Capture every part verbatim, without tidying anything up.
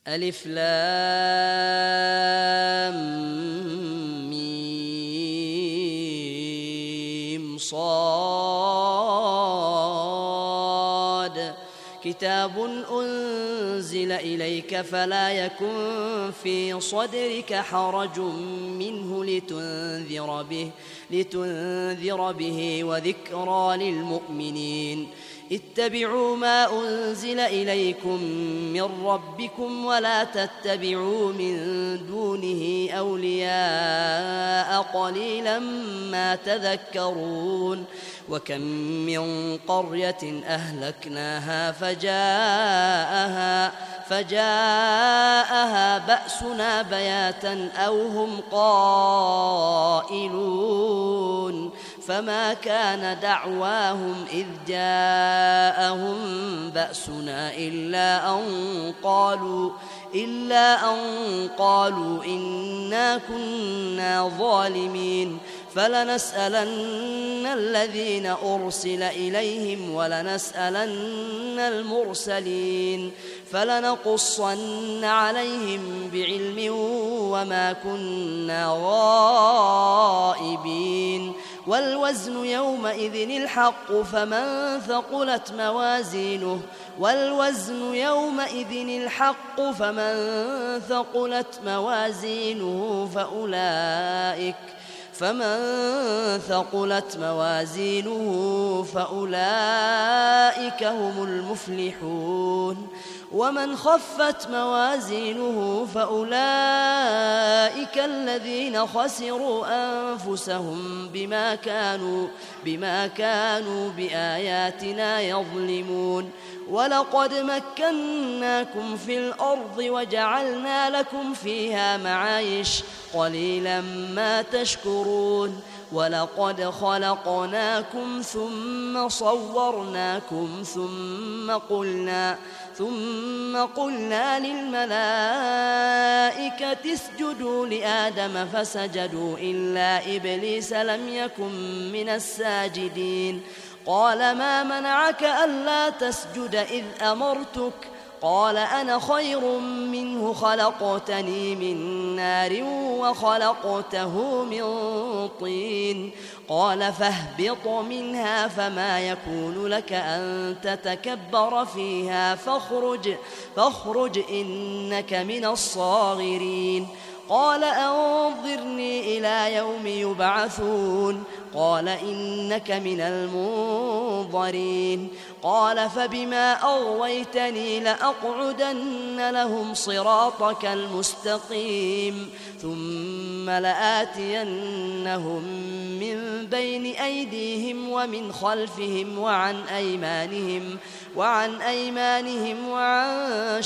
ألف لام ميم صاد كتاب أنزل إليك فلا يكن في صدرك حرج منه لتنذر به, لتنذر به وذكرى للمؤمنين. اتبعوا ما أنزل إليكم من ربكم ولا تتبعوا من دونه أولياء قليلا ما تذكرون. وكم من قرية أهلكناها فجاءها, فجاءها بأسنا بياتا أو هم قائلون فما كان دعواهم إذ جاءهم بأسنا إلا أن قالوا إلا أن قالوا إنا كنا ظالمين. فلنسألن الذين أرسل إليهم ولنسألن المرسلين فلنقصن عليهم بعلم وما كنا غائبين. والوزن يومئذ الحق فمن ثقلت موازينه والوزن يومئذ الحق فمن ثقلت موازينه فأولئك فمن ثقلت موازينه فأولئك هم المفلحون. ومن خفت موازينه فأولئك الذين خسروا أنفسهم بما كانوا, بما كانوا بآياتنا يظلمون. ولقد مكناكم في الأرض وجعلنا لكم فيها معايش قليلا ما تشكرون. ولقد خلقناكم ثم صورناكم ثم قلنا ثم قلنا للملائكة اسجدوا لآدم فسجدوا إلا إبليس لم يكن من الساجدين. قال ما منعك ألا تسجد إذ أمرتك؟ قال أنا خير منه خلقتني من نار وخلقته من طين. قال فاهبط منها فما يكون لك أن تتكبر فيها فاخرج, فاخرج إنك من الصاغرين. قال أنظرني إلى يوم يبعثون. قال إنك من المنظرين. قال فبما أغويتني لأقعدن لهم صراطك المستقيم ثم لآتينهم من بين أيديهم ومن خلفهم وعن أيمانهم وعن أيمانهم وعن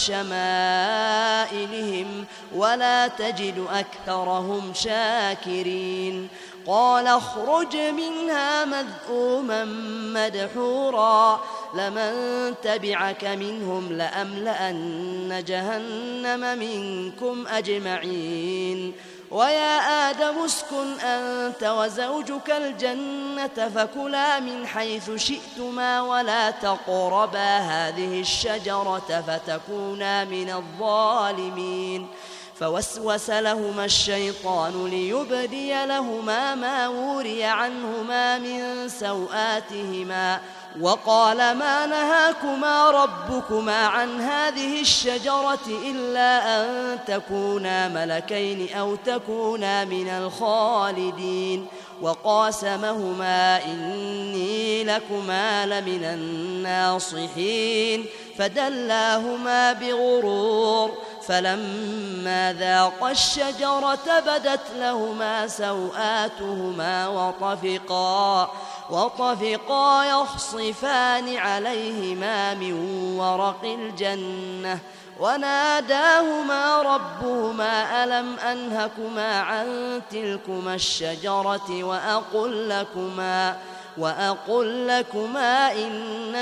شمائلهم ولا تجد أكثرهم شاكرين. قال اخرج منها مذءوما مدحورا لمن تبعك منهم لأملأن جهنم منكم أجمعين. ويا آدم اسكن أنت وزوجك الجنة فكلا من حيث شئتما ولا تقربا هذه الشجرة فتكونا من الظالمين. فوسوس لهما الشيطان ليبدي لهما ما وري عنهما من سوآتهما وقال ما نهاكما ربكما عن هذه الشجرة إلا أن تكونا ملكين أو تكونا من الخالدين. وقاسمهما إني لكما لمن الناصحين فدلاهما بغرور. فلما ذاقا الشجرة بدت لهما سوآتهما وطفقا, وطفقا يخصفان عليهما من ورق الجنة وناداهما ربهما ألم أنهكما عن تلكما الشجرة وأقل لكما, وأقل لكما إن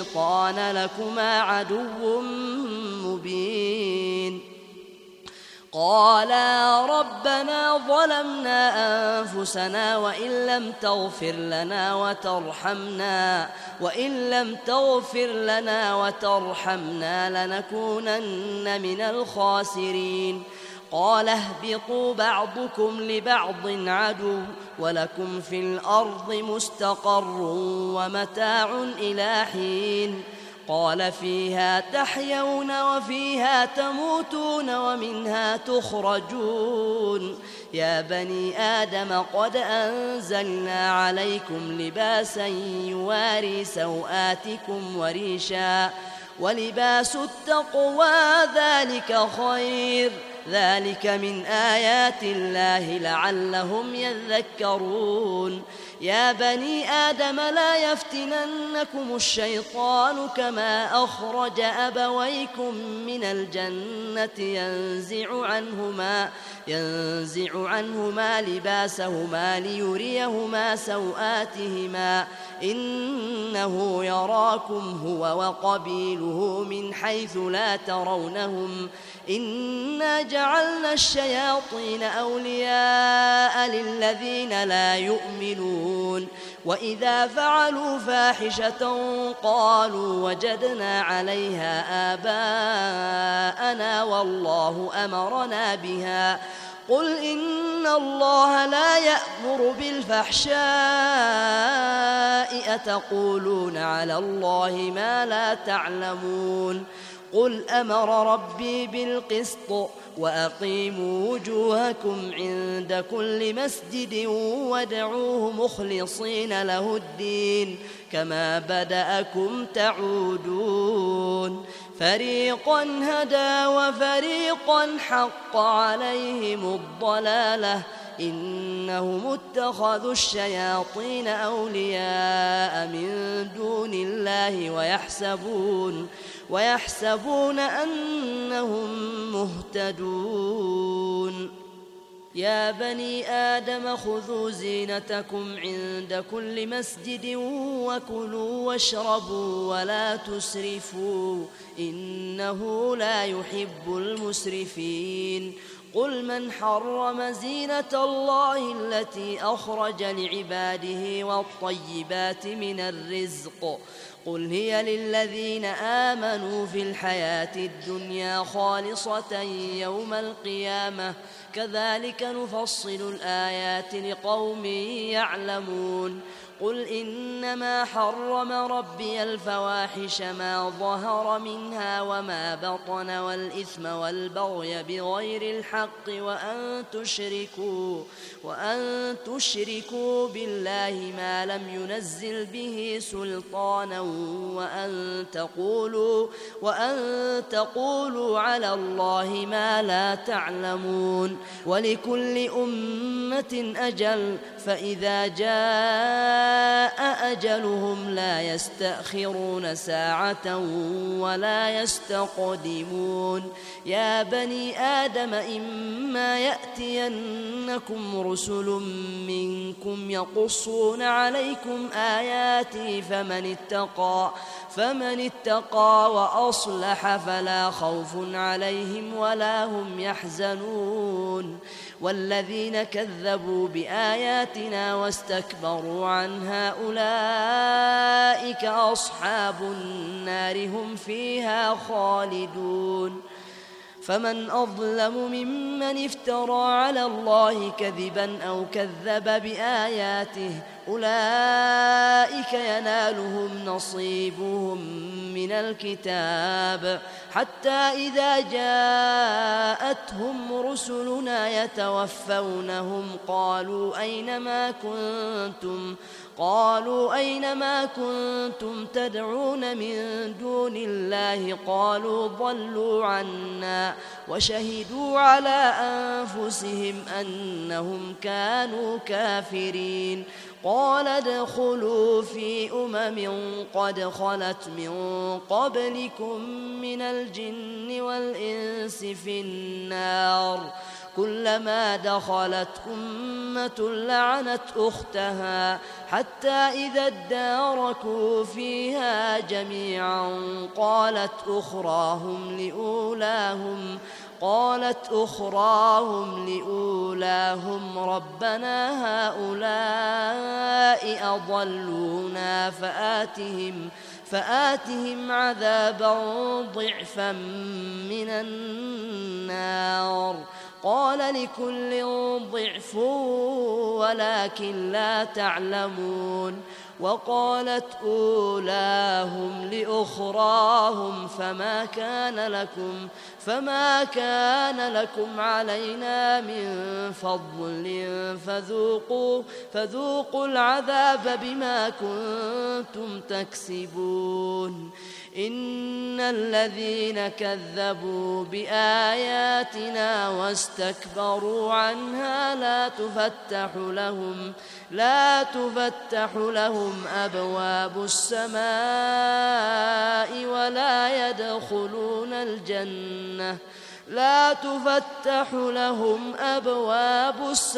الشيطان لكما عدو مبين. قالا ربنا ظلمنا أنفسنا وإن لم تغفر لنا وترحمنا وإن لم تغفر لنا وترحمنا لنكونن من الخاسرين قال اهبطوا بعضكم لبعض عدو ولكم في الأرض مستقر ومتاع إلى حين قال فيها تحيون وفيها تموتون ومنها تخرجون يا بني آدم قد أنزلنا عليكم لباسا يواري سوآتكم وريشا ولباس التقوى ذلك خير ذلك من آيات الله لعلهم يذكرون يا بني آدم لا يفتننكم الشيطان كما أخرج أبويكم من الجنة ينزع عنهما ينزع عنهما لباسهما ليريهما سوآتهما إنه يراكم هو وقبيله من حيث لا ترونهم إنا جعلنا الشياطين أولياء للذين لا يؤمنون وإذا فعلوا فاحشة قالوا وجدنا عليها آباءنا والله أمرنا بها قل إن الله لا يأمر بالفحشاء أتقولون على الله ما لا تعلمون قل أمر ربي بالقسط وأقيموا وجوهكم عند كل مسجد وادعوه مخلصين له الدين كما بدأكم تعودون فريقا هدى وفريقا حق عليهم الضلالة إنهم اتخذوا الشياطين أولياء من دون الله ويحسبون ويحسبون أنهم مهتدون يا بني آدم خذوا زينتكم عند كل مسجد وكلوا واشربوا ولا تسرفوا إنه لا يحب المسرفين قل من حرم زينة الله التي أخرج لعباده والطيبات من الرزق قل هي للذين آمنوا في الحياة الدنيا خالصة يوم القيامة كذلك نفصل الآيات لقوم يعلمون قل إنما حرم ربي الفواحش ما ظهر منها وما بطن والإثم والبغي بغير الحق وأن تشركوا وأن تشركوا بالله ما لم ينزل به سلطانا وأن تقولوا وأن تقولوا على الله ما لا تعلمون ولكل أمة أجل فإذا جاء أجلهم لا يستأخرون ساعة ولا يستقدمون يا بني آدم إما يأتينكم رسل منكم يقصون عليكم آياتي فمن اتقى فمن اتقى وأصلح فلا خوف عليهم ولا هم يحزنون والذين كذبوا بآياتنا واستكبروا عنها أولئك أصحاب النار هم فيها خالدون فمن أظلم ممن افترى على الله كذبا أو كذب بآياته أولئك ينالهم نصيبهم من الكتاب حتى إذا جاءتهم رسلنا يتوفونهم قالوا أين ما كنتم قالوا أين ما كنتم تدعون من دون الله قالوا ضلوا عنا وشهدوا على أنفسهم أنهم كانوا كافرين قال ادخلوا في أمم قد خلت من قبلكم من الجن والإنس في النار كلما دخلت أمة لعنت أختها حتى إذا اداركوا فيها جميعا قالت أخراهم لأولاهم قالت أخراهم لأولاهم ربنا هؤلاء أضلونا فآتهم فآتهم عذابا ضعفا من النار قال لكل ضعف ولكن لا تعلمون وقالت أولاهم لأخراهم فما كان لكم فما كان لكم علينا من فضل فذوقوا فذوقوا العذاب بما كنتم تكسبون إن الذين كذبوا بآياتنا واستكبروا عنها لا تفتح لهم لا تفتح لهم أبواب السماء ولا يدخلون الجنة لا تفتح لهم أبواب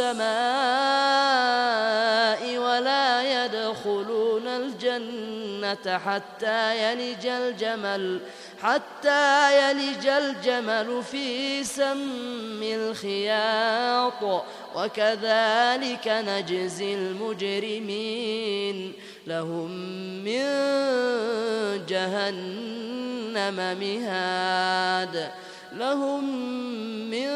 السماء ولا يدخلون الجنة حتى يلج الجمل حتى يلج الجمل في سم الخياط وكذلك نجزي المجرمين لهم من جهنم مهاد لهم من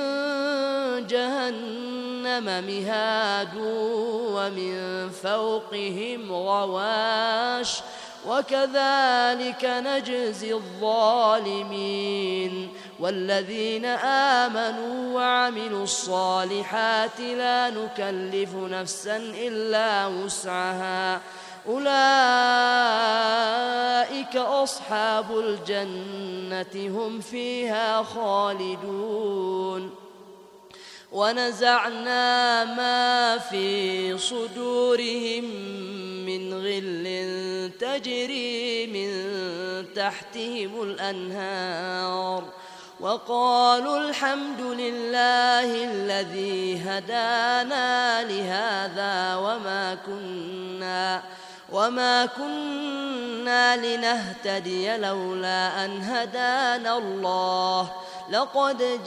جهنم مهاد ومن فوقهم غواش وكذلك نجزي الظالمين والذين آمنوا وعملوا الصالحات لا نكلف نفسا إلا وسعها أولئك أصحاب الجنة هم فيها خالدون ونزعنا ما في صدورهم من غل تجري من تحتهم الأنهار وقالوا الحمد لله الذي هدانا لهذا وما كنا وما كنا لنهتدي لولا أن هدانا الله لقد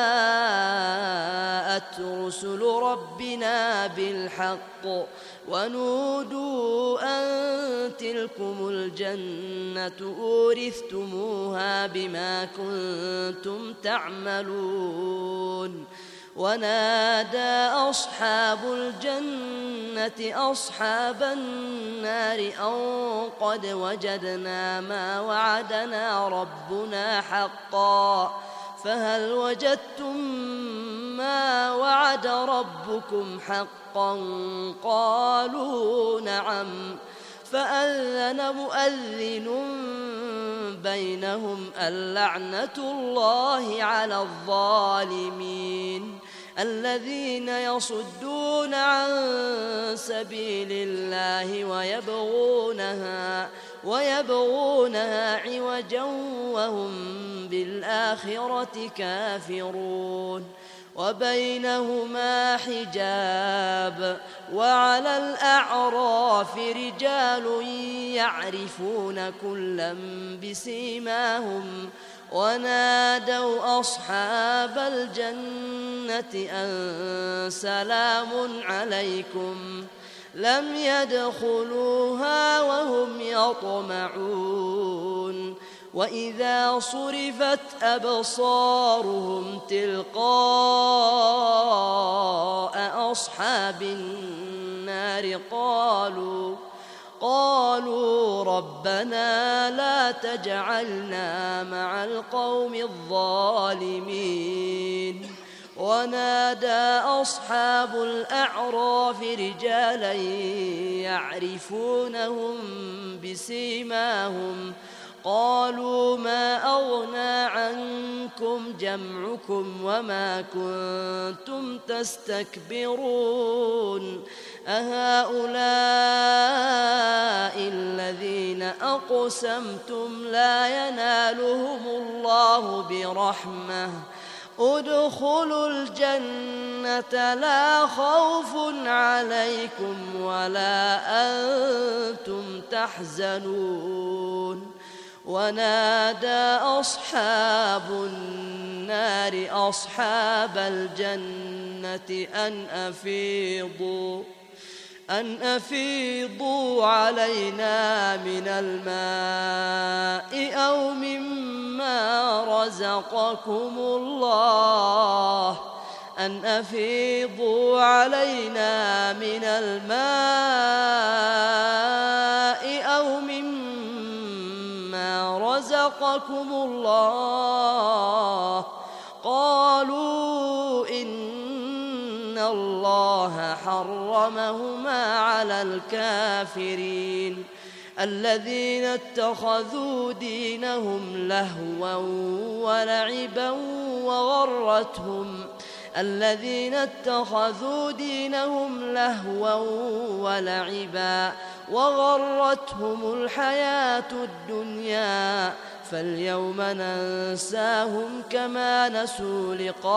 جاءت رسل ربنا بالحق ونودوا أن تلكم الجنة أورثتموها بما كنتم تعملون ونادى أصحاب الجنة أصحاب النار أن قد وجدنا ما وعدنا ربنا حقا فهل وجدتم ما وعد ربكم حقا قالوا نعم فأذن مؤذن بينهم اللعنة الله على الظالمين الذين يصدون عن سبيل الله ويبغونها ويبغونها عوجا وهم بالآخرة كافرون وبينهما حجاب وعلى الأعراف رجال يعرفون كلا بسيماهم ونادوا أصحاب الجنة أن سلام عليكم لم يدخلوها وهم يطمعون وإذا صرفت أبصارهم تلقاء أصحاب النار قالوا قالوا ربنا لا تجعلنا مع القوم الظالمين ونادى أصحاب الأعراف رجالا يعرفونهم بسيماهم قالوا ما أغنى عنكم جمعكم وما كنتم تستكبرون أهؤلاء الذين أقسمتم لا ينالهم الله برحمة ادخلوا الجنة لا خوف عليكم ولا أنتم تحزنون ونادى أصحاب النار أصحاب الجنة أن أفيضوا أن أفيضوا علينا من الماء أو مما رزقكم الله أن أفيضوا علينا من الماء أو مما رزقكم الله قالوا إن الله حرمهما على الكافرين الذين اتخذوا دينهم لهوا ولعبا وغرتهم الذين اتخذوا دينهم لهوا ولعبا وغرتهم الحياة الدنيا فاليوم ننساهم كما نسوا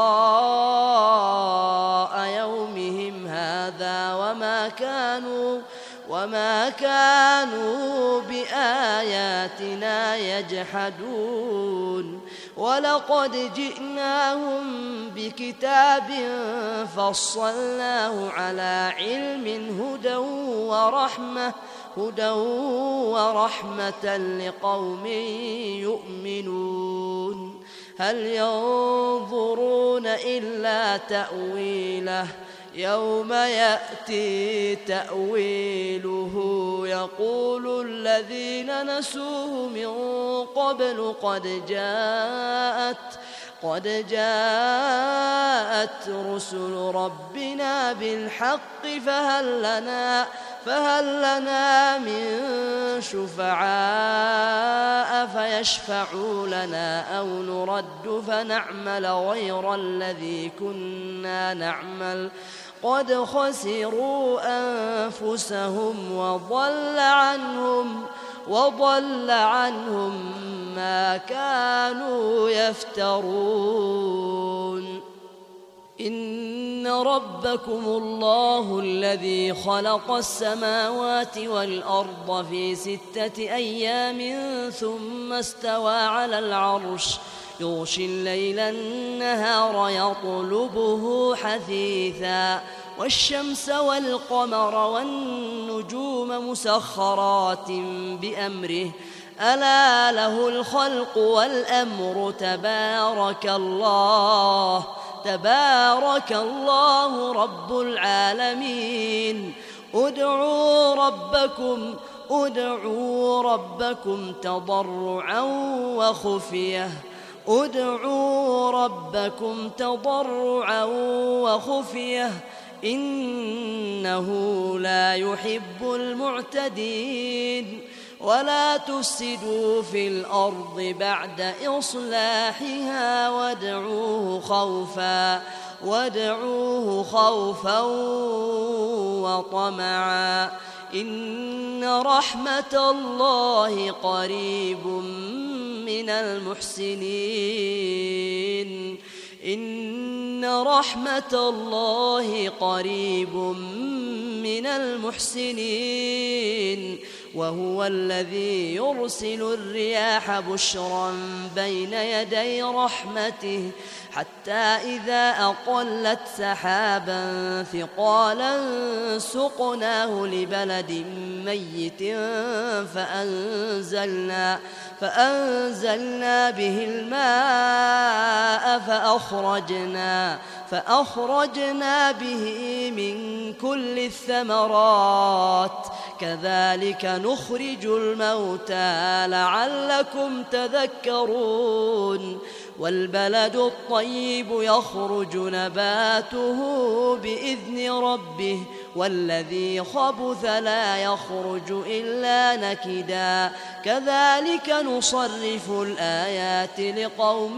لقاء يومهم هذا وما كانوا وما كانوا بآياتنا يجحدون ولقد جئناهم بكتاب فصلناه على علم هدى ورحمة هدى ورحمة لقوم يؤمنون هل ينظرون إلا تأويله يوم يأتي تأويله يقول الذين نسوه من قبل قد جاءت قد جاءت رسل ربنا بالحق فهل لنا فهل لنا من شفعاء فيشفعوا لنا أو نرد فنعمل غير الذي كنا نعمل قد خسروا أنفسهم وضل عنهم وضل عنهم ما كانوا يفترون إن ربكم الله الذي خلق السماوات والأرض في ستة أيام ثم استوى على العرش يغشي الليل النهار يطلبه حثيثا والشمس والقمر والنجوم مسخرات بأمره ألا له الخلق والأمر تبارك الله تبارك الله رب العالمين ادعوا ربكم ادعوا ربكم تضرعا وخفية ادعوا ربكم تضرعا وخفية إنه لا يحب المعتدين ولا تفسدوا في الأرض بعد إصلاحها وادعوه خوفا وادعوه خوفا وطمعا إن رحمة الله قريب من المحسنين إن رحمة الله قريب من المحسنين وهو الذي يرسل الرياح بشرا بين يدي رحمته حتى إذا أقلت سحابا ثقالا سقناه لبلد ميت فأنزلنا فأنزلنا به الماء فأخرجنا فأخرجنا به من كل الثمرات كذلك نخرج الموتى لعلكم تذكرون والبلد الطيب يخرج نباته بإذن ربه والذي خبث لا يخرج إلا نكدا كذلك نصرف الآيات لقوم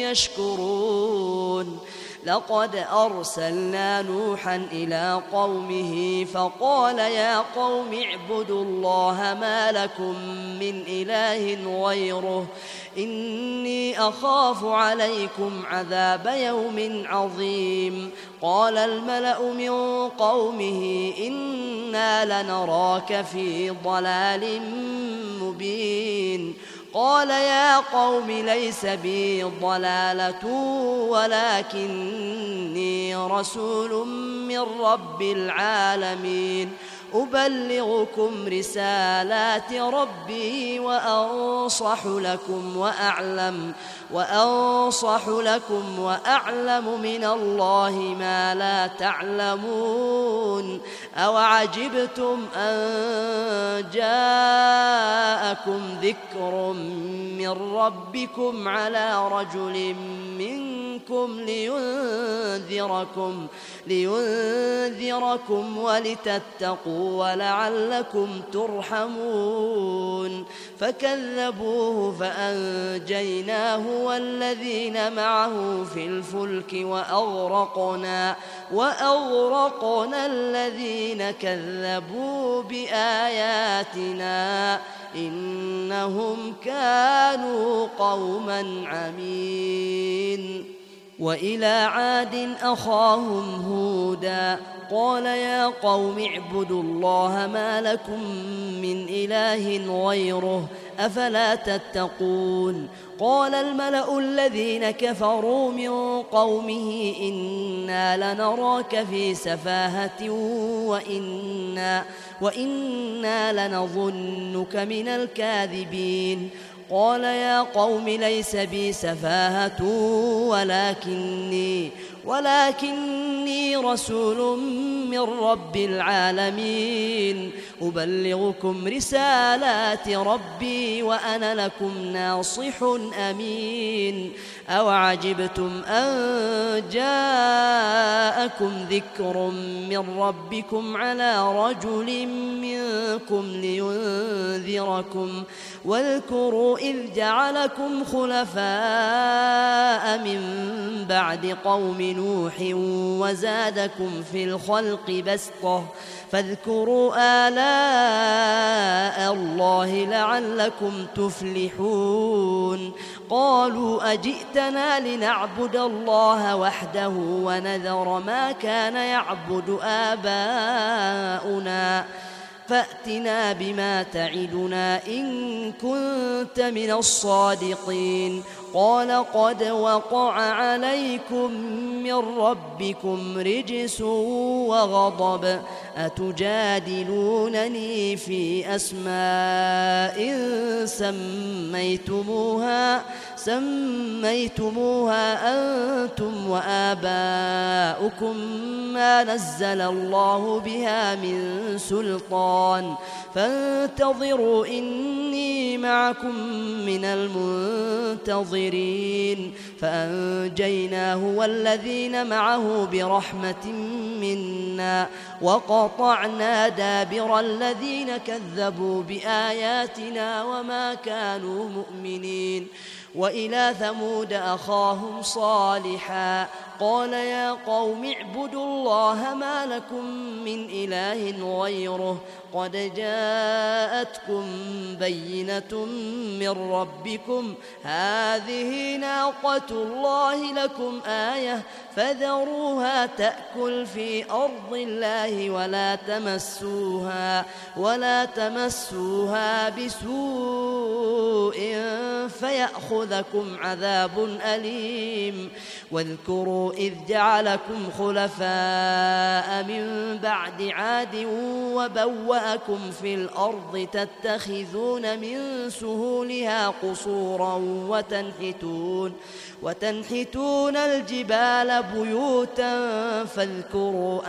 يشكرون لقد أرسلنا نوحا إلى قومه فقال يا قوم اعبدوا الله ما لكم من إله غيره إني أخاف عليكم عذاب يوم عظيم قال الملأ من قومه إنا لنراك في ضلال مبين قال يا قوم ليس بي ضلالة ولكني رسول من رب العالمين أبلغكم رسالات ربي وأنصح لكم وأعلم وأنصح لكم وأعلم من الله ما لا تعلمون أوعجبتم أن جاءكم ذكر من ربكم على رجل منكم لينذركم لينذركم ولتتقوا ولعلكم ترحمون فكذبوه فأنجيناه والذين معه في الفلك وأغرقنا وأغرقنا الذين كذبوا بآياتنا إنهم كانوا قوما عمين وإلى عاد أخاهم هودا قال يا قوم اعبدوا الله ما لكم من إله غيره أفلا تتقون قال الملأ الذين كفروا من قومه إنا لنراك في سفاهة وإنا, وإنا لنظنك من الكاذبين قال يا قوم ليس بي سفاهة ولكني ولكني رسول من رب العالمين أبلغكم رسالات ربي وأنا لكم ناصح أمين أوعجبتم أن جاءكم ذكر من ربكم على رجل منكم لينذركم واذكروا إذ جعلكم خلفاء من بعد قوم نوح وزادكم في الخلق بسطة فاذكروا آلاء الله لعلكم تفلحون قالوا أجئتنا لنعبد الله وحده ونذر ما كان يعبد آباؤنا فأتنا بما تعدنا إن كنت من الصادقين قال قد وقع عليكم من ربكم رجس وغضب أتجادلونني في أسماء سميتموها سميتموها أنتم وآباؤكم ما نزل الله بها من سلطان فانتظروا إني معكم من المنتظرين فأنجيناه والذين معه برحمة منا وقطعنا دابر الذين كذبوا بآياتنا وما كانوا مؤمنين وإلى ثمود أخاهم صالحا قال يا قوم اعبدوا الله ما لكم من إله غيره قد جاءتكم بينة من ربكم هذه ناقة الله لكم آية فذروها تأكل في أرض الله ولا تمسوها ولا تمسوها بسوء فيأخذكم عذاب أليم واذكروا إذ جعلكم خلفاء من بعد عاد وبوأكم في الأرض تتخذون من سهولها قصورا وتنحتون وتنحتون الجبال بيوتا فاذكروا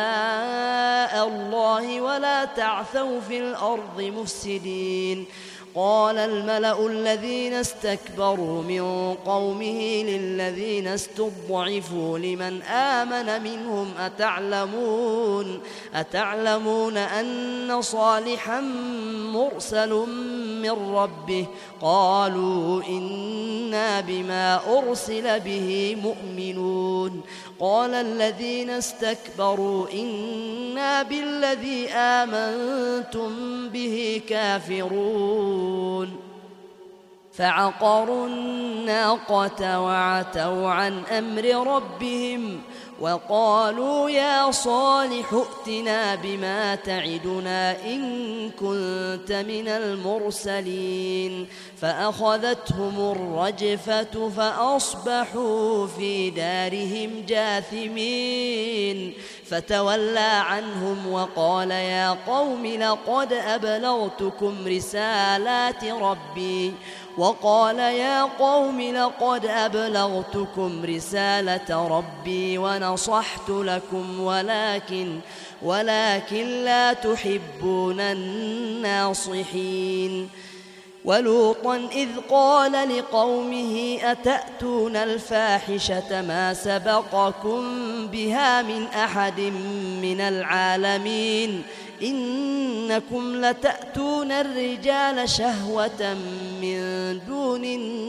آلاء الله ولا تعثوا في الأرض مفسدين قال الملأ الذين استكبروا من قومه للذين استضعفوا لمن آمن منهم أتعلمون أتعلمون أن صالحا مرسل من ربه قالوا إنا بما أرسل به مؤمنون قال الذين استكبروا إنا بالذي آمنتم به كافرون فعقروا الناقة وعتوا عن أمر ربهم وقالوا يا صالح ائتنا بما تعدنا إن كنت من المرسلين فأخذتهم الرجفة فأصبحوا في دارهم جاثمين فتولى عنهم وقال يا قوم لقد أبلغتكم رسالات ربي وقال يا قوم لقد أبلغتكم رسالة ربي ونصحت لكم ولكن ولكن لا تحبون الناصحين ولوطا إذ قال لقومه أتأتون الفاحشة ما سبقكم بها من أحد من العالمين إنكم لتأتون الرجال شهوة من دون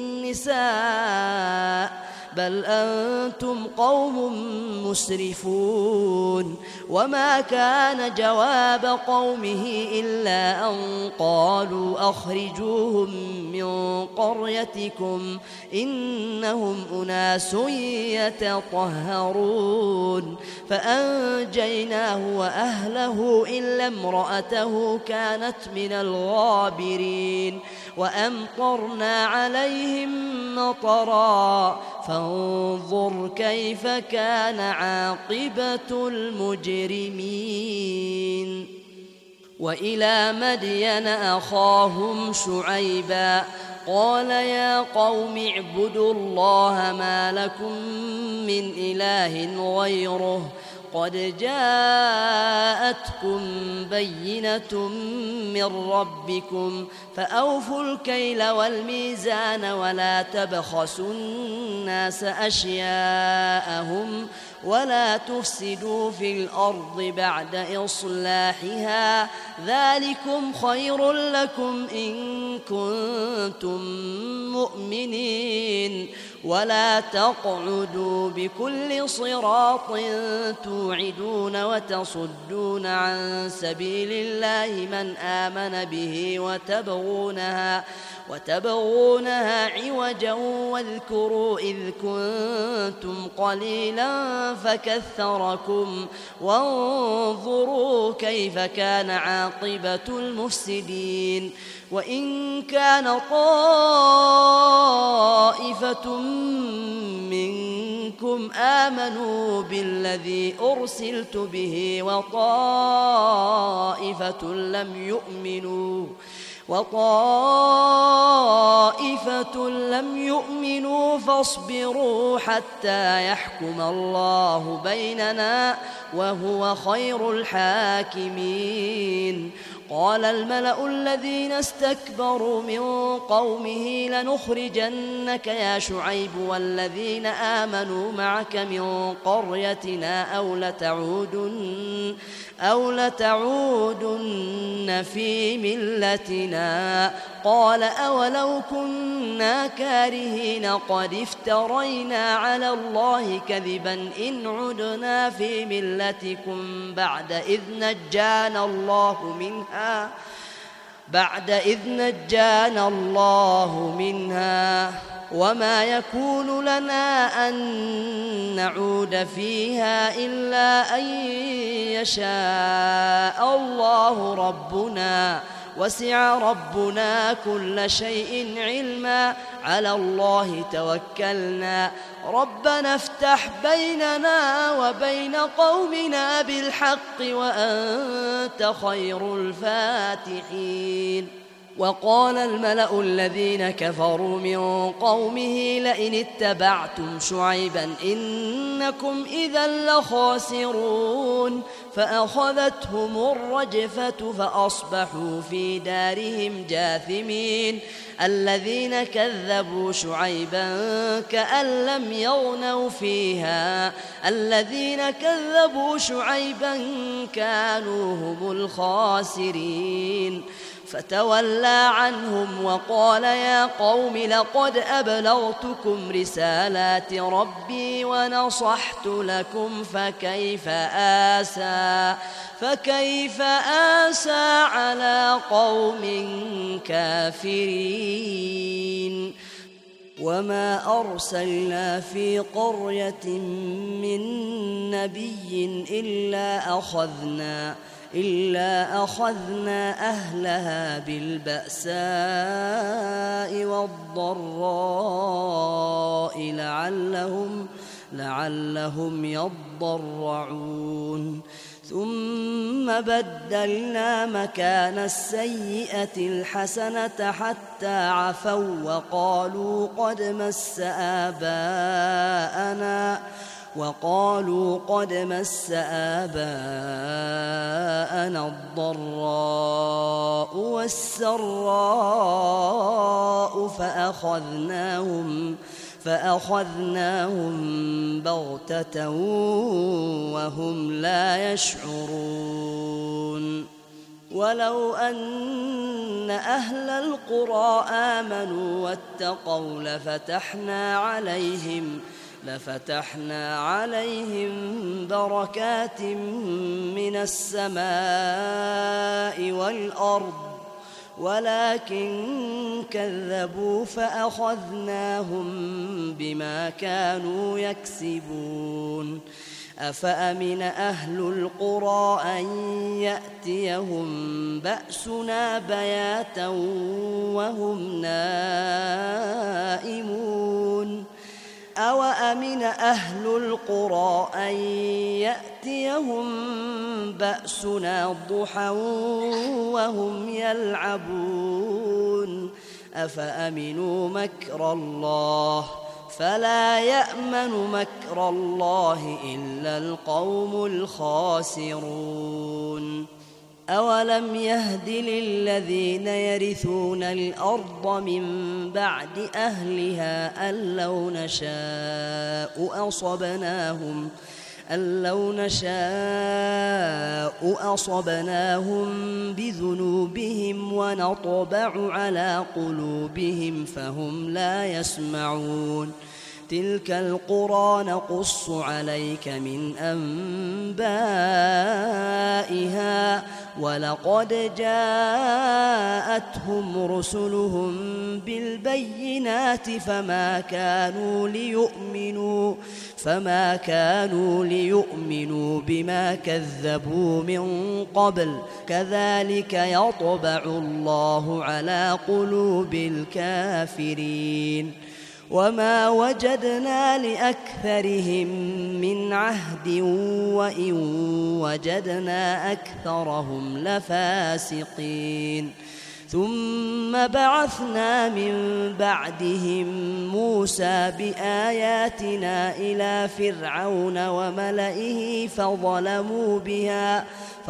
النساء بل أنتم قوم مسرفون وما كان جواب قومه إلا أن قالوا أخرجوهم من قريتكم إنهم أناس يتطهرون فأنجيناه وأهله إلا امرأته كانت من الغابرين وأمطرنا عليهم مطرا فانظر كيف كان عاقبة المجرمين وإلى مدين أخاهم شعيبا قال يا قوم اعبدوا الله ما لكم من إله غيره قد جاءتكم بينة من ربكم فأوفوا الكيل والميزان ولا تبخسوا الناس أشياءهم ولا تفسدوا في الأرض بعد إصلاحها ذلكم خير لكم إن كنتم مؤمنين ولا تقعدوا بكل صراط توعدون وتصدون عن سبيل الله من آمن به وتبغونها وتبغونها عوجا واذكروا إذ كنتم قليلا فكثركم وانظروا كيف كان عاقبة المفسدين وإن كان طائفة منكم آمنوا بالذي أرسلت به وطائفة لم يؤمنوا وطائفة لم يؤمنوا فاصبروا حتى يحكم الله بيننا وهو خير الحاكمين قال الملأ الذين استكبروا من قومه لنخرجنك يا شعيب والذين آمنوا معك من قريتنا أو لتعودن أو لتعودن في ملتنا قال أولو كنا كارهين قد افترينا على الله كذبا إن عدنا في ملتكم بعد إذ نجانا الله منها بعد إذ نجانا الله منها وما يكون لنا أن نعود فيها إلا أن يشاء الله ربنا وسع ربنا كل شيء علما على الله توكلنا ربنا افتح بيننا وبين قومنا بالحق وأنت خير الفاتحين وقال الملأ الذين كفروا من قومه لئن اتبعتم شعيبا إنكم إذا لخاسرون فأخذتهم الرجفة فأصبحوا في دارهم جاثمين الذين كذبوا شعيبا كأن لم يغنوا فيها الذين كذبوا شعيبا كانوا هم الخاسرين فتولى عنهم وقال يا قوم لقد أبلغتكم رسالات ربي ونصحت لكم فكيف آسى فكيف آسى على قوم كافرين وما أرسلنا في قرية من نبي إلا أخذنا إلا أخذنا أهلها بالبأساء والضراء لعلهم لعلهم يضرعون ثم بدلنا مكان السيئة الحسنة حتى عفوا وقالوا قد مس آباءنا وقالوا قد مس آباءنا الضراء والسراء فأخذناهم فأخذناهم بغتة وهم لا يشعرون ولو أن أهل القرى آمنوا واتقوا لفتحنا عليهم لفتحنا عليهم بركات من السماء والأرض ولكن كذبوا فأخذناهم بما كانوا يكسبون أفأمن أهل القرى أن يأتيهم بأسنا بياتا وهم نائمون أوأمن أهل القرى أن يأتيهم بأسنا ضحى وهم يلعبون أفأمنوا مكر الله فلا يأمن مكر الله إلا القوم الخاسرون أولم يهد للذين يرثون الأرض من بعد أهلها أن لو نشاء أصبناهم أن لو نشاء أصبناهم بذنوبهم ونطبع على قلوبهم فهم لا يسمعون تلك القرى نقص عليك من أنبائها ولقد جاءتهم رسلهم بالبينات فما كانوا ليؤمنوا فما كانوا ليؤمنوا بما كذبوا من قبل كذلك يطبع الله على قلوب الكافرين وما وجدنا لأكثرهم من عهد وإن وجدنا أكثرهم لفاسقين ثم بعثنا من بعدهم موسى بآياتنا إلى فرعون وملئه فظلموا بها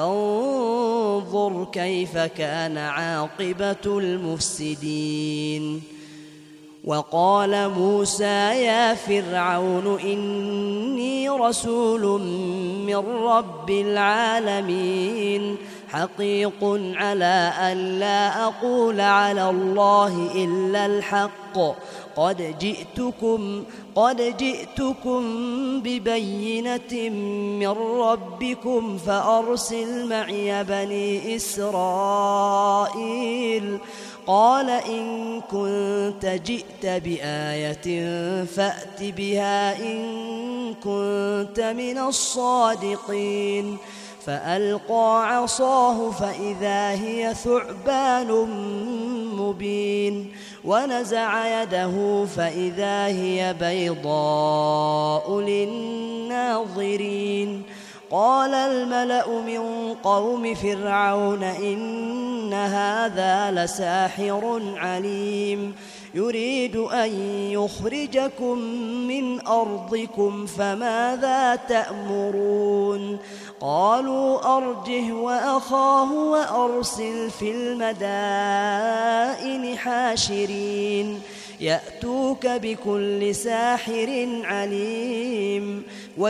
فانظر كيف كان عاقبة المفسدين وقال موسى يا فرعون إني رسول من رب العالمين حقيق على أن لا أقول على الله إلا الحق قد جئتكم قد جئتكم ببينة من ربكم فأرسل معي بني إسرائيل قال إن كنت جئت بآية فأت بها إن كنت من الصادقين فألقى عصاه فإذا هي ثعبان مبين ونزع يده فإذا هي بيضاء للناظرين قال الملأ من قوم فرعون إن هذا لساحر عليم يريد أن يخرجكم من أرضكم فماذا تأمرون قالوا أرجه وأخاه وأرسل في المدائن حاشرين يأتوك بكل ساحر عليم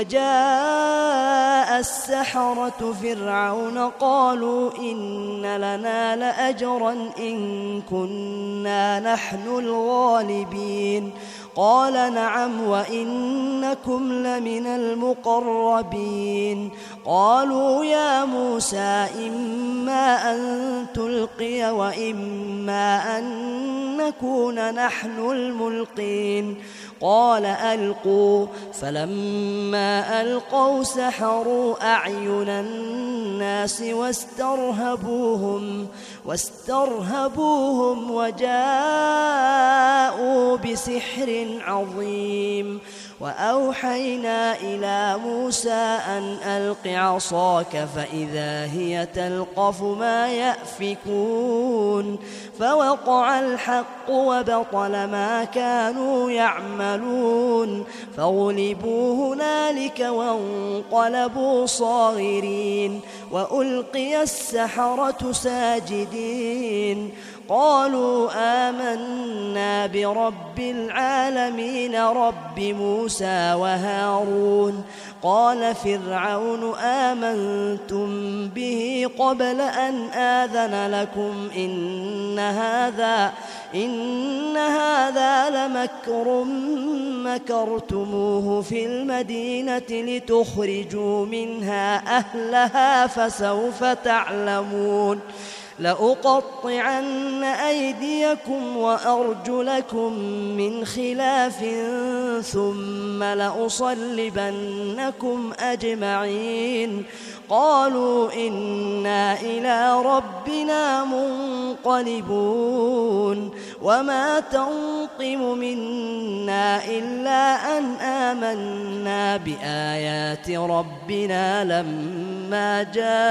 وجاء السحرة فرعون قالوا إن لنا لأجرا إن كنا نحن الغالبين قال نعم وإنكم لمن المقربين قالوا يا موسى إما أن تلقي وإما أن نكون نحن الملقين قال ألقوا فلما ألقوا سحروا أعين الناس واسترهبوهم واسترهبوهم وجاءوا بسحر عظيم وأوحينا إلى موسى أن ألق عصاك فإذا هي تلقف ما يأفكون فوقع الحق وبطل ما كانوا يعملون فغلبوا هنالك وانقلبوا صاغرين وألقي السحرة ساجدين قالوا آمنا برب العالمين رب موسى وهارون قال فرعون آمنتم به قبل أن آذن لكم إن هذا إن هذا لمكر مكرتموه في المدينة لتخرجوا منها أهلها فسوف تعلمون لأقطعن أيديكم وأرجلكم من خلاف ثم لأصلبنكم أجمعين قالوا إنا إلى ربنا منقلبون وما تنقم منا إلا أن آمنا بآيات ربنا لما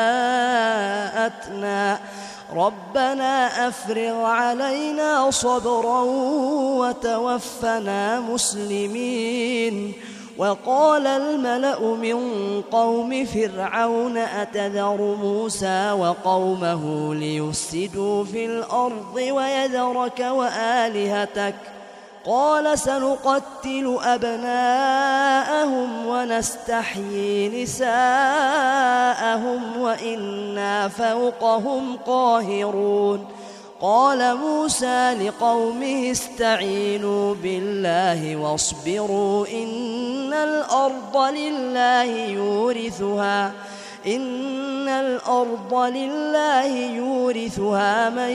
جاءتنا ربنا أفرغ علينا صبرا وتوفنا مسلمين وقال الملأ من قوم فرعون أتذر موسى وقومه ليفسدوا في الأرض ويذرك وآلهتك قال سنقتل أبناءهم ونستحيي نساءهم وإنا فوقهم قاهرون قال موسى لقومه استعينوا بالله واصبروا إن الأرض لله يورثها إن الأرض لله يورثها من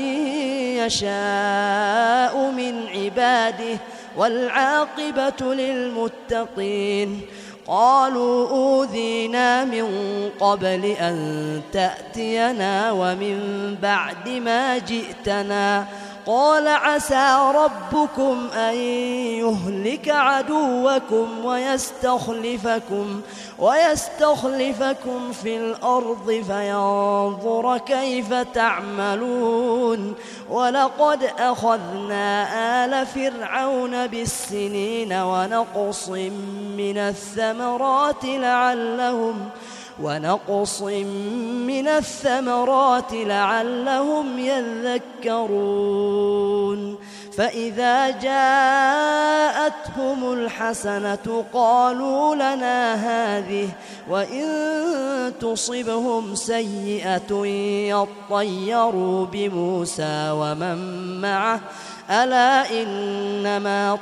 يشاء من عباده والعاقبة للمتقين قالوا أوذينا من قبل أن تأتينا ومن بعد ما جئتنا قال عسى ربكم أن يهلك عدوكم ويستخلفكم ويستخلفكم في الأرض فينظر كيف تعملون ولقد أخذنا آل فرعون بالسنين ونقص من الثمرات لعلهم ونقص من الثمرات لعلهم يذكرون فإذا جاءتهم الحسنة قالوا لنا هذه وإن تصبهم سيئة يطيروا بموسى ومن معه ألا إنما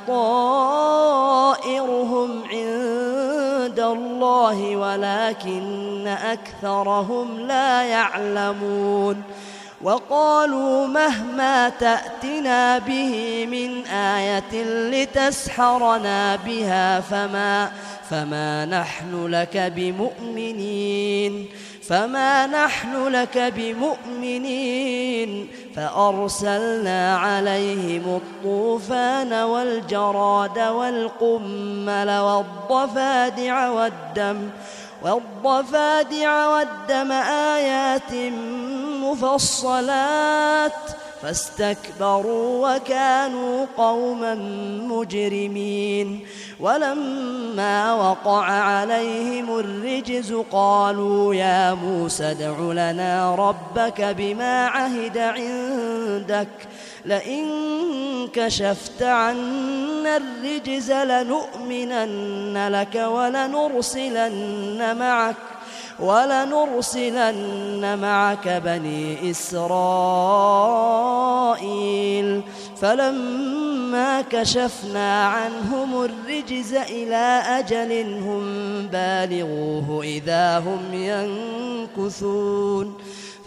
طائرهم عند الله ولكن أكثرهم لا يعلمون وقالوا مهما تأتنا به من آية لتسحرنا بها فما, فما نحن لك بمؤمنين فما نحن لك بمؤمنين فأرسلنا عليهم الطوفان والجراد والقمل والضفادع والدم والضفادع والدم آيات مفصلات فاستكبروا وكانوا قوما مجرمين. ولما وقع عليهم الرجز قالوا يا موسى ادع لنا ربك بما عهد عندك لئن كشفت عنا الرجز لنؤمنن لك ولنرسلن معك ولنرسلن معك بني إسرائيل. فلما كشفنا عنهم الرجز إلى أجل هم بالغوه إذا هم ينكثون.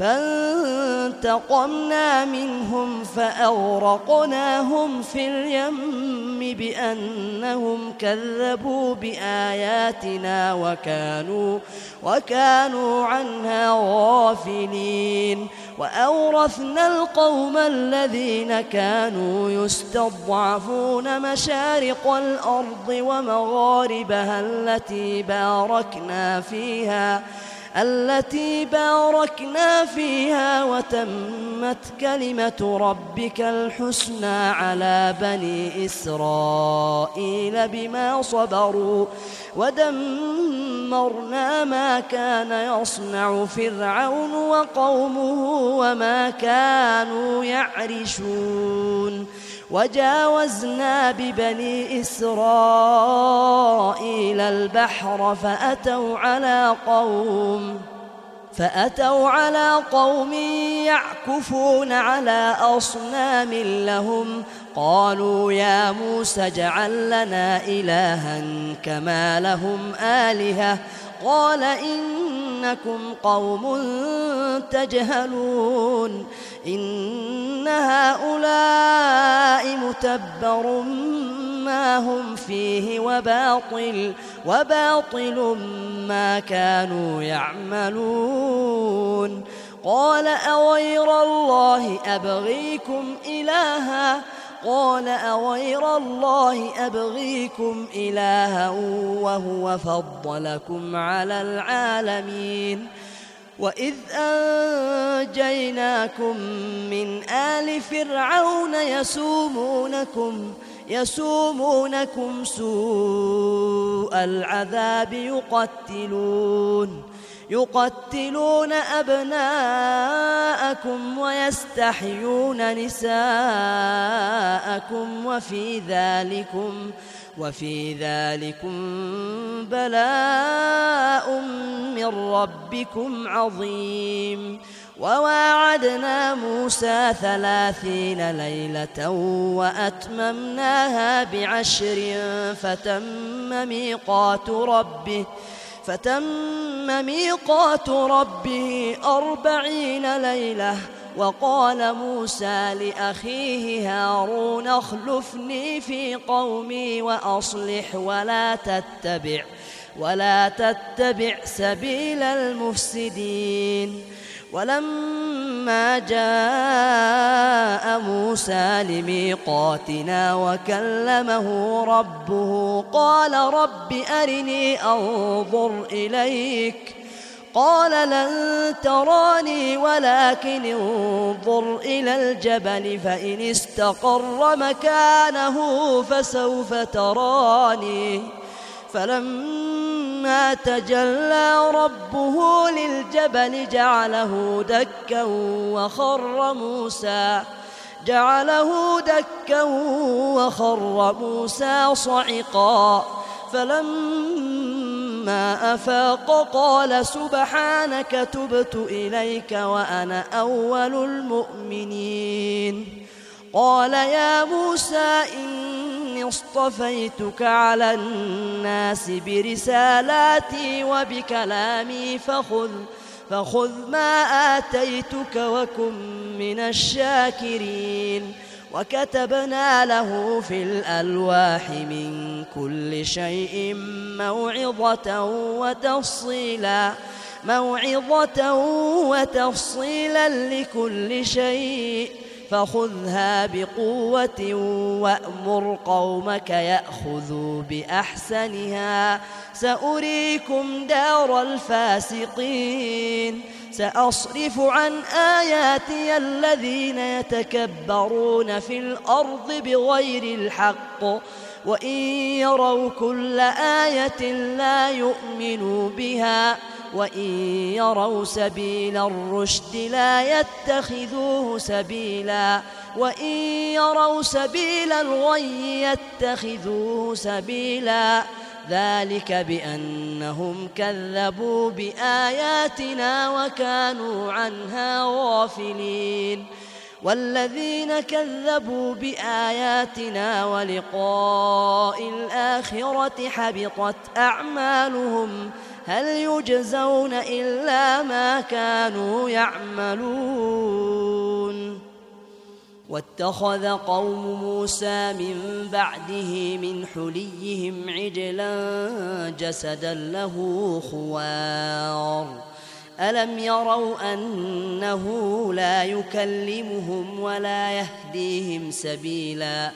فانتقمنا منهم فأغرقناهم في اليم بأنهم كذبوا بآياتنا وكانوا وكانوا عنها غافلين. وأورثنا القوم الذين كانوا يستضعفون مشارق الأرض ومغاربها التي باركنا فيها التي باركنا فيها وتمت كلمة ربك الحسنى على بني إسرائيل بما صبروا ودمرنا ما كان يصنع فرعون وقومه وما كانوا يعرشون. وجاوزنا ببني إسرائيل البحر فأتوا على قوم فأتوا على قوم يعكفون على أصنام لهم قالوا يا موسى اجعل لنا إلها كما لهم آلهة قال إنكم قوم تجهلون. إن هؤلاء متبر ما هم فيه وباطل وباطل ما كانوا يعملون. قال أغير الله أبغيكم إلها قال أغير الله أبغيكم إلها وهو فضلكم على العالمين. وإذ أنجيناكم من آل فرعون يسومونكم يسومونكم سوء العذاب يقتلون يقتلون أبناءكم ويستحيون نساءكم وفي ذلكم وفي ذلكم بلاء من ربكم عظيم. وواعدنا موسى ثلاثين ليلة وأتممناها بعشر فتم ميقات ربه فتم ميقات ربه أربعين ليلة. وقال موسى لأخيه هارون اخلفني في قومي وأصلح ولا تتبع ولا تتبع سبيل المفسدين. ولما جاء موسى لميقاتنا وكلمه ربه قال رب أرني أنظر إليك قال لن تراني ولكن انظر إلى الجبل فإن استقر مكانه فسوف تراني. فلما تجلى ربه للجبل جعله دكا وخر موسى جعله دكا وخر موسى صعقا. فلما أفاق قال سبحانك تبت إليك وأنا أول المؤمنين. قال يا موسى إني اصطفيتك على الناس برسالاتي وبكلامي فخذ فخذ ما آتيتك وكن من الشاكرين. وكتبنا له في الألواح من كل شيء موعظة وتفصيلا موعظة وتفصيلا لكل شيء فخذها بقوة وأمر قومك يأخذوا بأحسنها سأريكم دار الفاسقين سأصرف عن آياتي الذين يتكبرون في الأرض بغير الحق وإن يروا كل آية لا يؤمنوا بها وإن يروا سبيل الرشد لا يتخذوه سبيلا وإن يروا سبيل الغي يتخذوه سبيلا ذلك بأنهم كذبوا بآياتنا وكانوا عنها غافلين والذين كذبوا بآياتنا ولقاء الآخرة حبطت أعمالهم هل يجزون إلا ما كانوا يعملون واتخذ قوم موسى من بعده من حليهم عجلا جسدا له خوار ألم يروا أنه لا يكلمهم ولا يهديهم سبيلا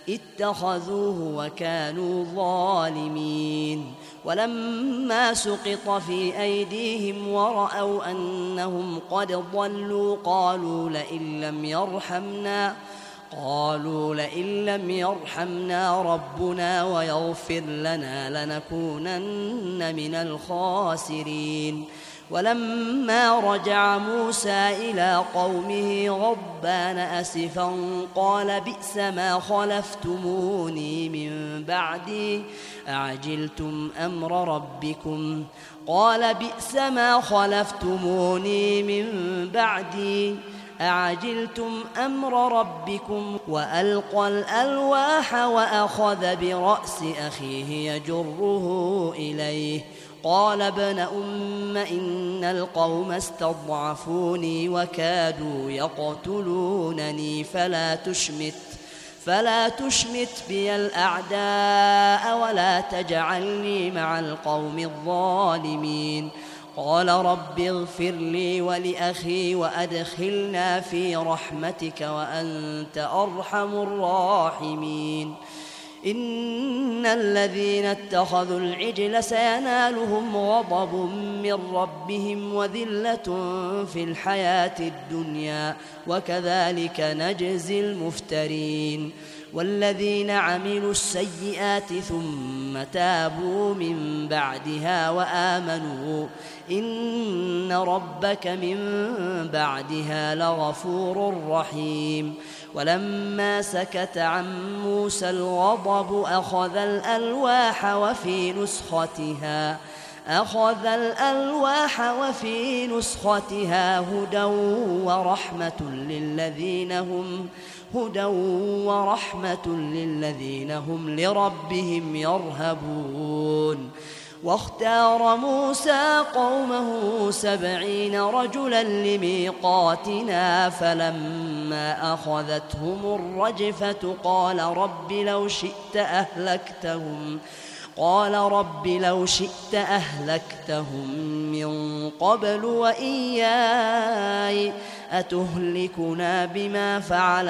اتخذوه وكانوا ظالمين ولما سقط في أيديهم ورأوا أنهم قد ضلوا قالوا لئن لم يرحمنا قالوا لئن لم يرحمنا ربنا ويغفر لنا لنكونن من الخاسرين ولما رجع موسى إلى قومه غضبان أسفا قال بئس ما خلفتموني من بعدي أعجلتم أمر ربكم قال بئس ما خلفتموني من بعدي أعجلتم أمر ربكم وألقى الألواح وأخذ برأس أخيه يجره إليه قال ابن أم إن القوم استضعفوني وكادوا يقتلونني فلا تشمت فلا تشمت بي الأعداء ولا تجعلني مع القوم الظالمين قال رب اغفر لي ولأخي وأدخلنا في رحمتك وأنت أرحم الراحمين إن الذين اتخذوا العجل سينالهم غضب من ربهم وذلة في الحياة الدنيا وكذلك نجزي المفترين والذين عملوا السيئات ثم تابوا من بعدها وآمنوا إن ربك من بعدها لغفور رحيم ولما سكت عن موسى الغضب أخذ الألواح وفي نسختها أخذ الألواح وفي نسختها هدى ورحمة للذين هم هدى ورحمة للذين هم لربهم يرهبون واختار موسى قومه سبعين رجلا لميقاتنا فلما أخذتهم الرجفة قال رب لو شئت أهلكتهم قال رب لو شئت أهلكتهم من قبل وإياي أتهلكنا بما فعل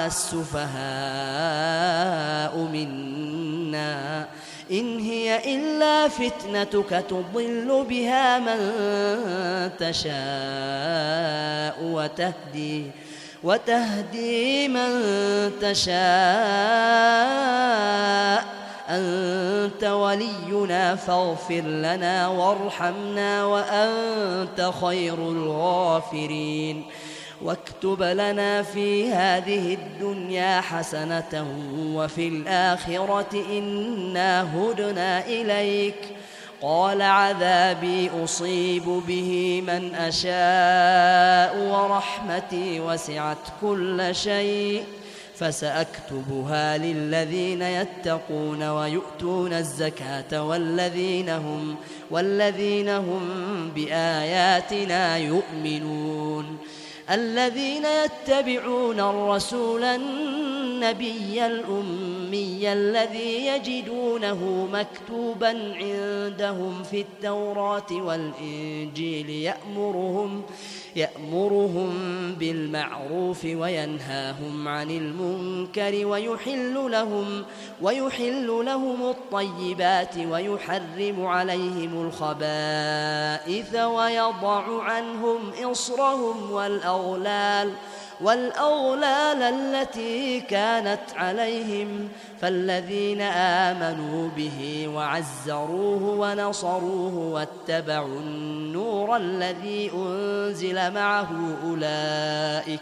السفهاء منا إن هي إلا فتنتك تضل بها من تشاء وتهدي وتهدي من تشاء أنت ولينا فاغفر لنا وارحمنا وأنت خير الغافرين واكتب لنا في هذه الدنيا حسنة وفي الآخرة إنا هدنا إليك قال عذابي أصيب به من أشاء ورحمتي وسعت كل شيء فسأكتبها للذين يتقون ويؤتون الزكاة والذين هم والذين هم بآياتنا يؤمنون الذين يتبعون الرسول النبي الأمي الذي يجدونه مكتوبا عندهم في التوراة والإنجيل يأمرهم يأمرهم بالمعروف وينهاهم عن المنكر ويحل لهم ويحل لهم الطيبات ويحرم عليهم الخبائث ويضع عنهم إصرهم والأغلال والأغلال التي كانت عليهم فالذين آمنوا به وعزروه ونصروه واتبعوا النور الذي أنزل معه أولئك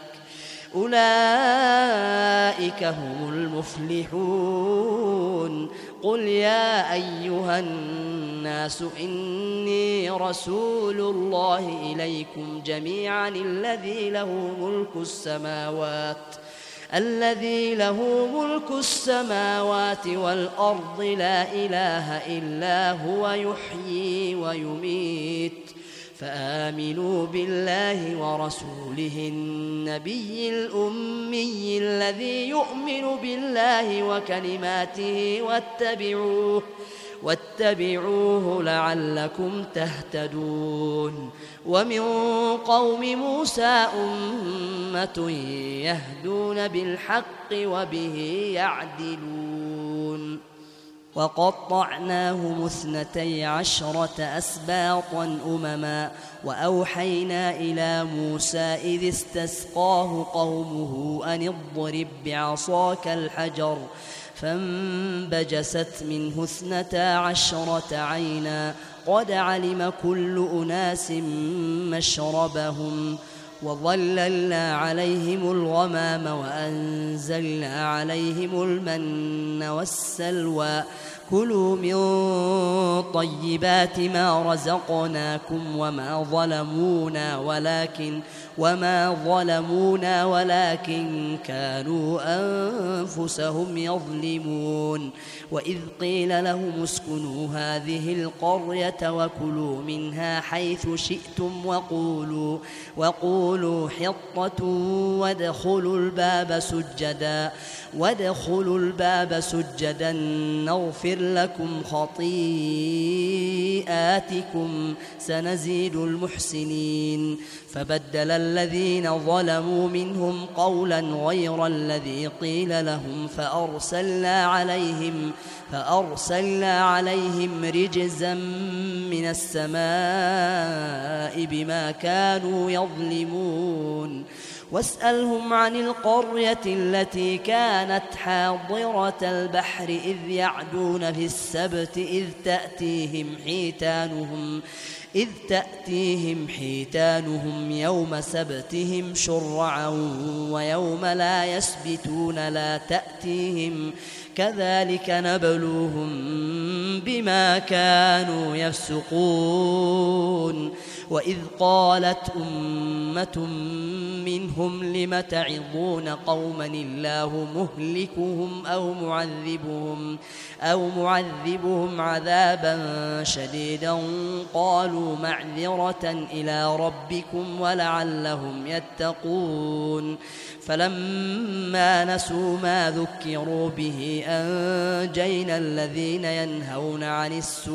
أولئك هم المفلحون. قل يا أيها الناس إني رسول الله إليكم جميعا الذي له ملك السماوات الذي له ملك السماوات والأرض لا إله إلا هو يحيي ويميت فآمنوا بالله ورسوله النبي الأمي الذي يؤمن بالله وكلماته واتبعوه واتبعوه لعلكم تهتدون. ومن قوم موسى أمة يهدون بالحق وبه يعدلون. وقطعناهم اثنتي عشرة أسباطا أمما وأوحينا إلى موسى إذ استسقاه قومه أن اضرب بعصاك الحجر فانبجست منه اثنتا عشرة عينا قد علم كل أناس مشربهم وظللنا عليهم الغمام وأنزلنا عليهم المن والسلوى كلوا من طيبات ما رزقناكم وما ظلمونا ولكن وما ظلمونا ولكن كانوا أنفسهم يظلمون. وإذ قيل لهم اسكنوا هذه القرية وكلوا منها حيث شئتم وقولوا وقولوا حطة وادخلوا الباب سجدا وادخلوا الباب سجدا نغفر لكم خطيئاتكم سنزيد المحسنين. فبدل الذين ظلموا منهم قولا غير الذي قيل لهم فأرسلنا عليهم فأرسلنا عليهم رجزا من السماء بما كانوا يظلمون. واسألهم عن القرية التي كانت حاضرة البحر إذ يعدون في السبت إذ تأتيهم حيتانهم إذ تأتيهم حيتانهم يوم سبتهم شرعا ويوم لا يسبتون لا تأتيهم كذلك نبلوهم بما كانوا يفسقون. وإذ قالت أمة منهم لم تعظون قوما الله مهلكهم أو معذبهم أو معذبهم عذابا شديدا قالوا معذرة إلى ربكم ولعلهم يتقون. فلما نسوا ما ذكروا به أنجينا الذين ينهون عن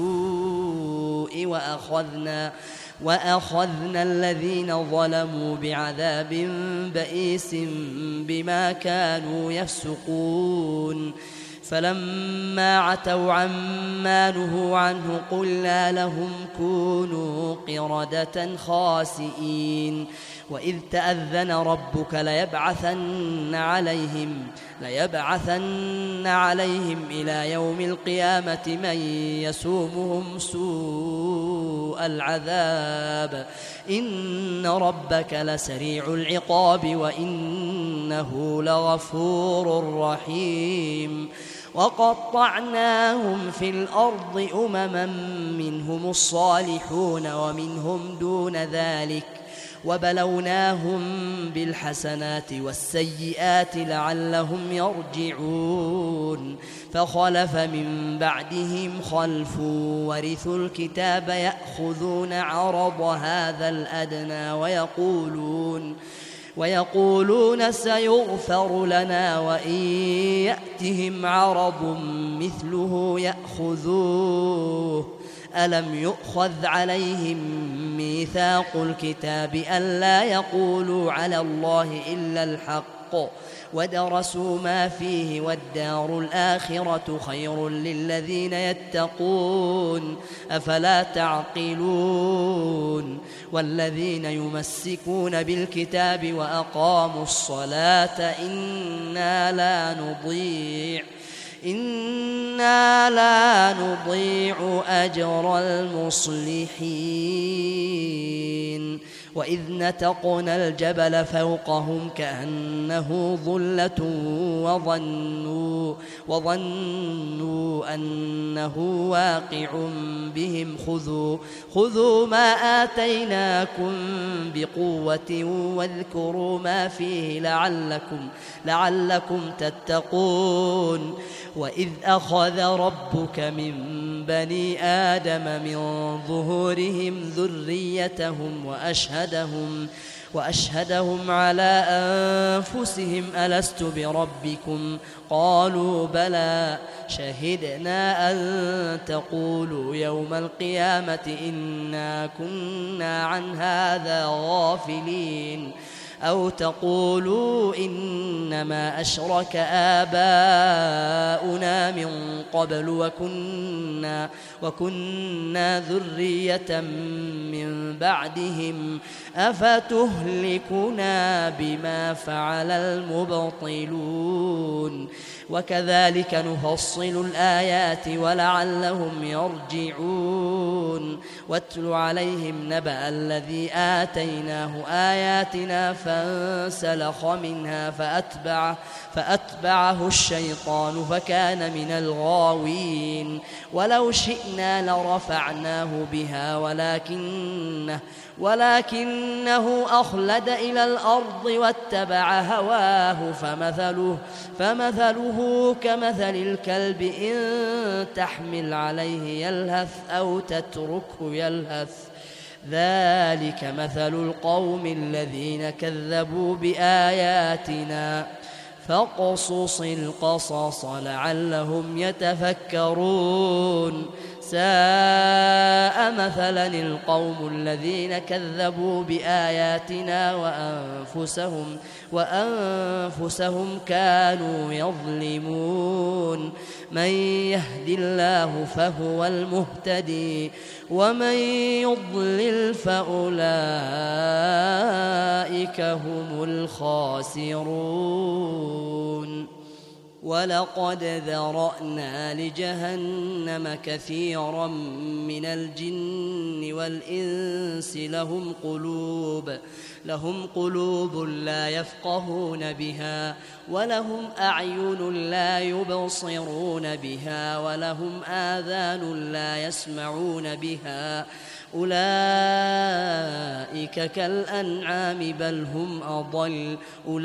السوء وأخذنا وأخذنا الذين ظلموا بعذاب بئيس بما كانوا يفسقون. فلما عتوا عما نهوا عنه قلنا لهم كونوا قردة خاسئين. وإذ تأذن ربك ليبعثن عليهم ليبعثن عليهم إلى يوم القيامة من يسومهم سوء العذاب إن ربك لسريع العقاب وإنه لغفور رحيم. وقطعناهم في الأرض أمما منهم الصالحون ومنهم دون ذلك وبلوناهم بالحسنات والسيئات لعلهم يرجعون. فخلف من بعدهم خلف ورثوا الكتاب يأخذون عرض هذا الأدنى ويقولون ويقولون سيغفر لنا وإن يأتهم عرض مثله يأخذوه ألم يؤخذ عليهم ميثاق الكتاب ألا يقولوا على الله إلا الحق ودرسوا ما فيه والدار الآخرة خير للذين يتقون أفلا تعقلون والذين يمسكون بالكتاب وأقاموا الصلاة إنا لا نضيع إنا لا نضيع أجر المصلحين وإذ نتقنا الجبل فوقهم كأنه ظلة وظنوا, وظنوا أنه واقع بهم خذوا, خذوا ما آتيناكم بقوة واذكروا ما فيه لعلكم, لعلكم تتقون وإذ أخذ ربك من بني آدم من ظهورهم ذريتهم وأشهدهم, وأشهدهم على أنفسهم ألست بربكم قالوا بلى شهدنا أن تقولوا يوم القيامة إنا كنا عن هذا غافلين أو تقولوا إنما أشرك آباؤنا من قبل وكنا, وكنا ذرية من بعدهم أفتهلكنا بما فعل المبطلون وكذلك نفصل الآيات ولعلهم يرجعون واتل عليهم نبأ الذي آتيناه آياتنا فانسلخ منها فأتبعه, فأتبعه الشيطان فكان من الغاوين ولو شئنا لرفعناه بها ولكنه ولكنه أخلد إلى الأرض واتبع هواه فمثله, فمثله كمثل الكلب إن تحمل عليه يلهث أو تتركه يلهث ذلك مثل القوم الذين كذبوا بآياتنا فاقصص القصص لعلهم يتفكرون ساء مثلا القوم الذين كذبوا بآياتنا وأنفسهم, وأنفسهم كانوا يظلمون من يهد الله فهو المهتدي ومن يضلل فأولئك هم الخاسرون ولقد ذرأنا لجهنم كثيرا من الجن والإنس لهم قلوب لهم قلوب لا يفقهون بها ولهم أعين لا يبصرون بها ولهم آذان لا يسمعون بها أولئك كالأنعام بل هم أضل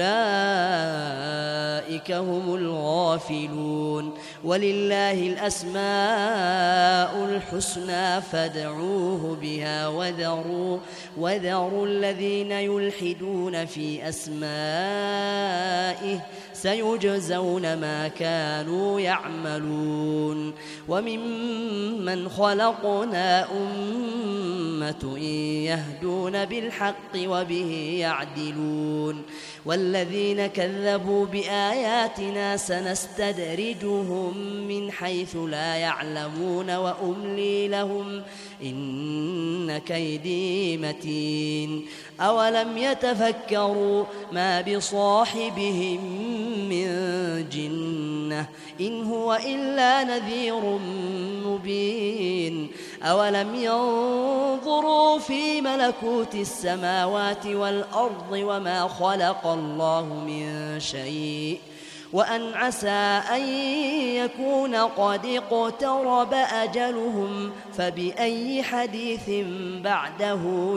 أولئك هم الغافلون ولله الأسماء الحسنى فادعوه بها وذروا, وذروا الذين يلحدون في أسمائه سيجزون ما كانوا يعملون وممن خلقنا أمة يهدون بالحق وبه يعدلون والذين كذبوا بآياتنا سنستدرجهم من حيث لا يعلمون وأملي لهم إن كيدي متين أولم يتفكروا ما بصاحبهم من جنة إن هو إلا نذير مبين أولم ينظروا في ملكوت السماوات والأرض وما خلق الله من شيء وأن عسى أن يكون قد اقترب أجلهم فبأي حديث بعده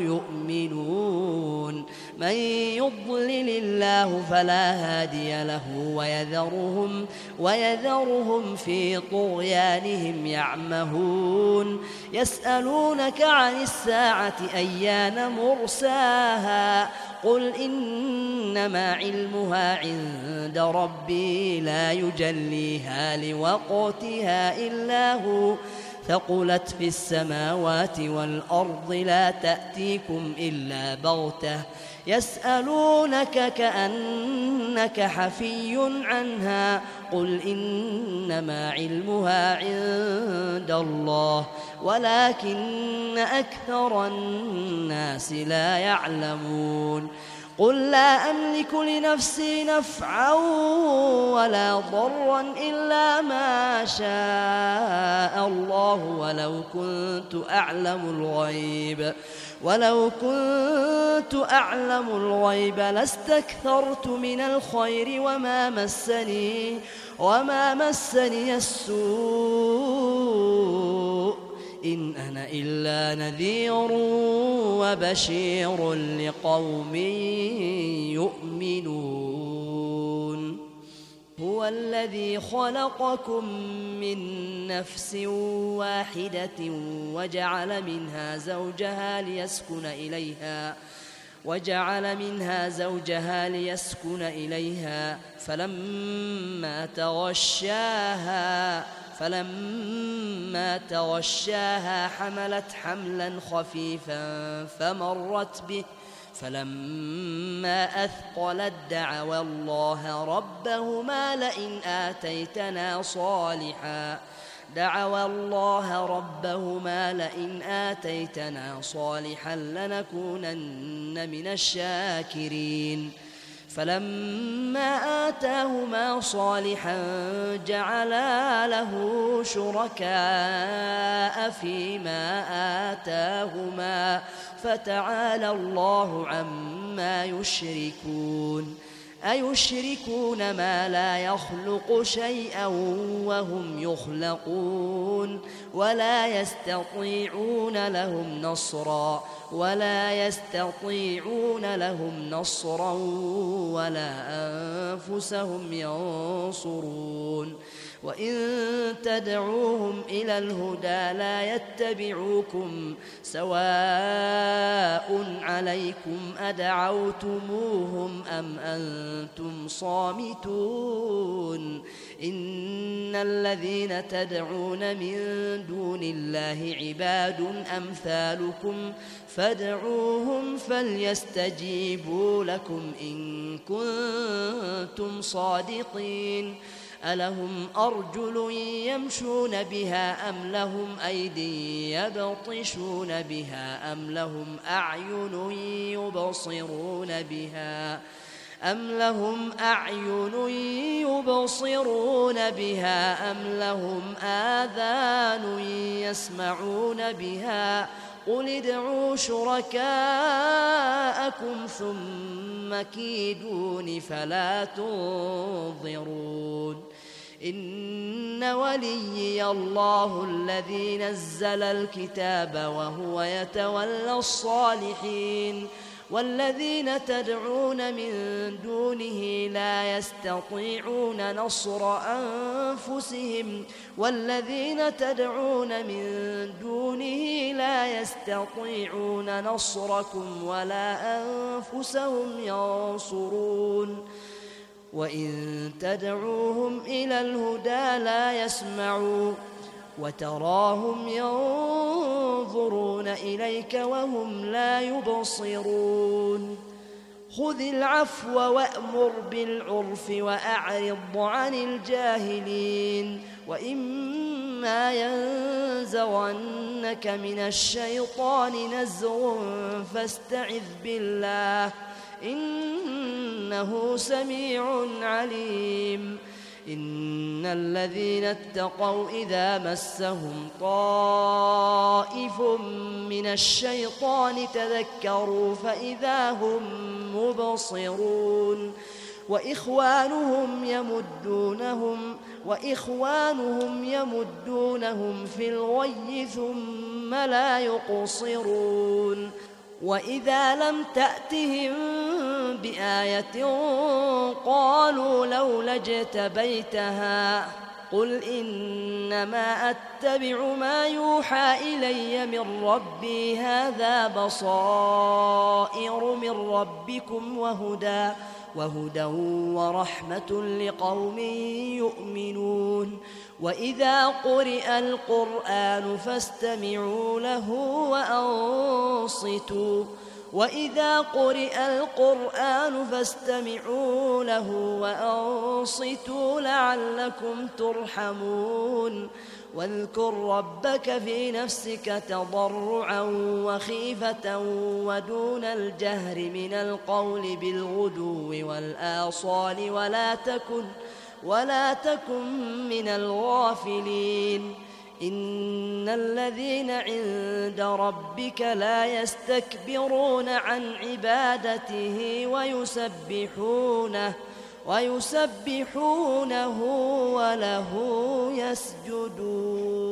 يؤمنون من يضلل الله فلا هادي له ويذرهم, ويذرهم في طغيانهم يعمهون يسألونك عن الساعة أيان مرساها قل إنما علمها عند ربي لا يجليها لوقتها إلا هو ثقلت في السماوات والأرض لا تأتيكم إلا بغتة يسألونك كأنك حفي عنها قل إنما علمها عند الله ولكن أكثر الناس لا يعلمون قل لا أملك لنفسي نفعا ولا ضرا إلا ما شاء الله ولو كنت أعلم الغيب ولو كنت أعلم الغيب لاستكثرت من الخير وما مسني وما مسني السوء إن أنا إلا نذير وبشير لقوم يؤمنون هو الذي خلقكم من نفس واحدة وجعل منها زوجها ليسكن إليها وجعل منها زوجها ليسكن إليها فلما تغشاها فلما تغشاها حملت حملا خفيفا فمرت به فلما أثقلت دعوا الله ربهما لئن آتيتنا صالحا دعوا الله ربهما لئن آتيتنا صالحا لنكونن من الشاكرين فلما آتاهما صالحا جعلا له شركاء فيما آتاهما فتعالى الله عما يشركون أيشركون ما لا يخلق شيئا وهم يخلقون ولا يستطيعون لهم نصرا ولا يستطيعون لهم نصرا ولا أنفسهم ينصرون وإن تدعوهم إلى الهدى لا يتبعوكم سواء عليكم أدعوتموهم أم أنتم صامتون إن الذين تدعون من دون الله عباد أمثالكم فادعوهم فليستجيبوا لكم إن كنتم صادقين ألهم أرجل يمشون بها أم لهم أيدي يبطشون بها أم لهم أعين يبصرون بها أم لهم أعين يبصرون بها أم لهم آذان يسمعون بها قل ادعوا شركاءكم ثم كيدون فلا تنظرون إن وليي الله الذي نزل الكتاب وهو يتولى الصالحين والذين تدعون من دونه لا يستطيعون نصر أنفسهم والذين تدعون من دونه لا يستطيعون نصركم ولا أنفسهم ينصرون وإن تدعوهم إلى الهدى لا يسمعوا وتراهم ينظرون إليك وهم لا يبصرون خذ العفو وأمر بالعرف وأعرض عن الجاهلين وإما ينزغنك من الشيطان نزغ فاستعذ بالله إنه سميع عليم إن الذين اتقوا إذا مسهم طائف من الشيطان تذكروا فإذا هم مبصرون وإخوانهم يمدونهم وإخوانهم يمدونهم في الغي ثم لا يقصرون وإذا لم تأتهم بآية قالوا لولا اجتبيتها قل إنما أتبع ما يوحى إلي من ربي هذا بصائر من ربكم وهدى وهدى ورحمة لقوم يؤمنون وإذا قرئ القرآن فاستمعوا له وأنصتوا وإذا قرئ القرآن فاستمعوا له وأنصتوا لعلكم ترحمون واذكر ربك في نفسك تضرعا وخيفة ودون الجهر من القول بالغدو والآصال ولا تكن ولا تكن من الغافلين إن الذين عند ربك لا يستكبرون عن عبادته ويسبحونه ويسبحونه وله يسجدون.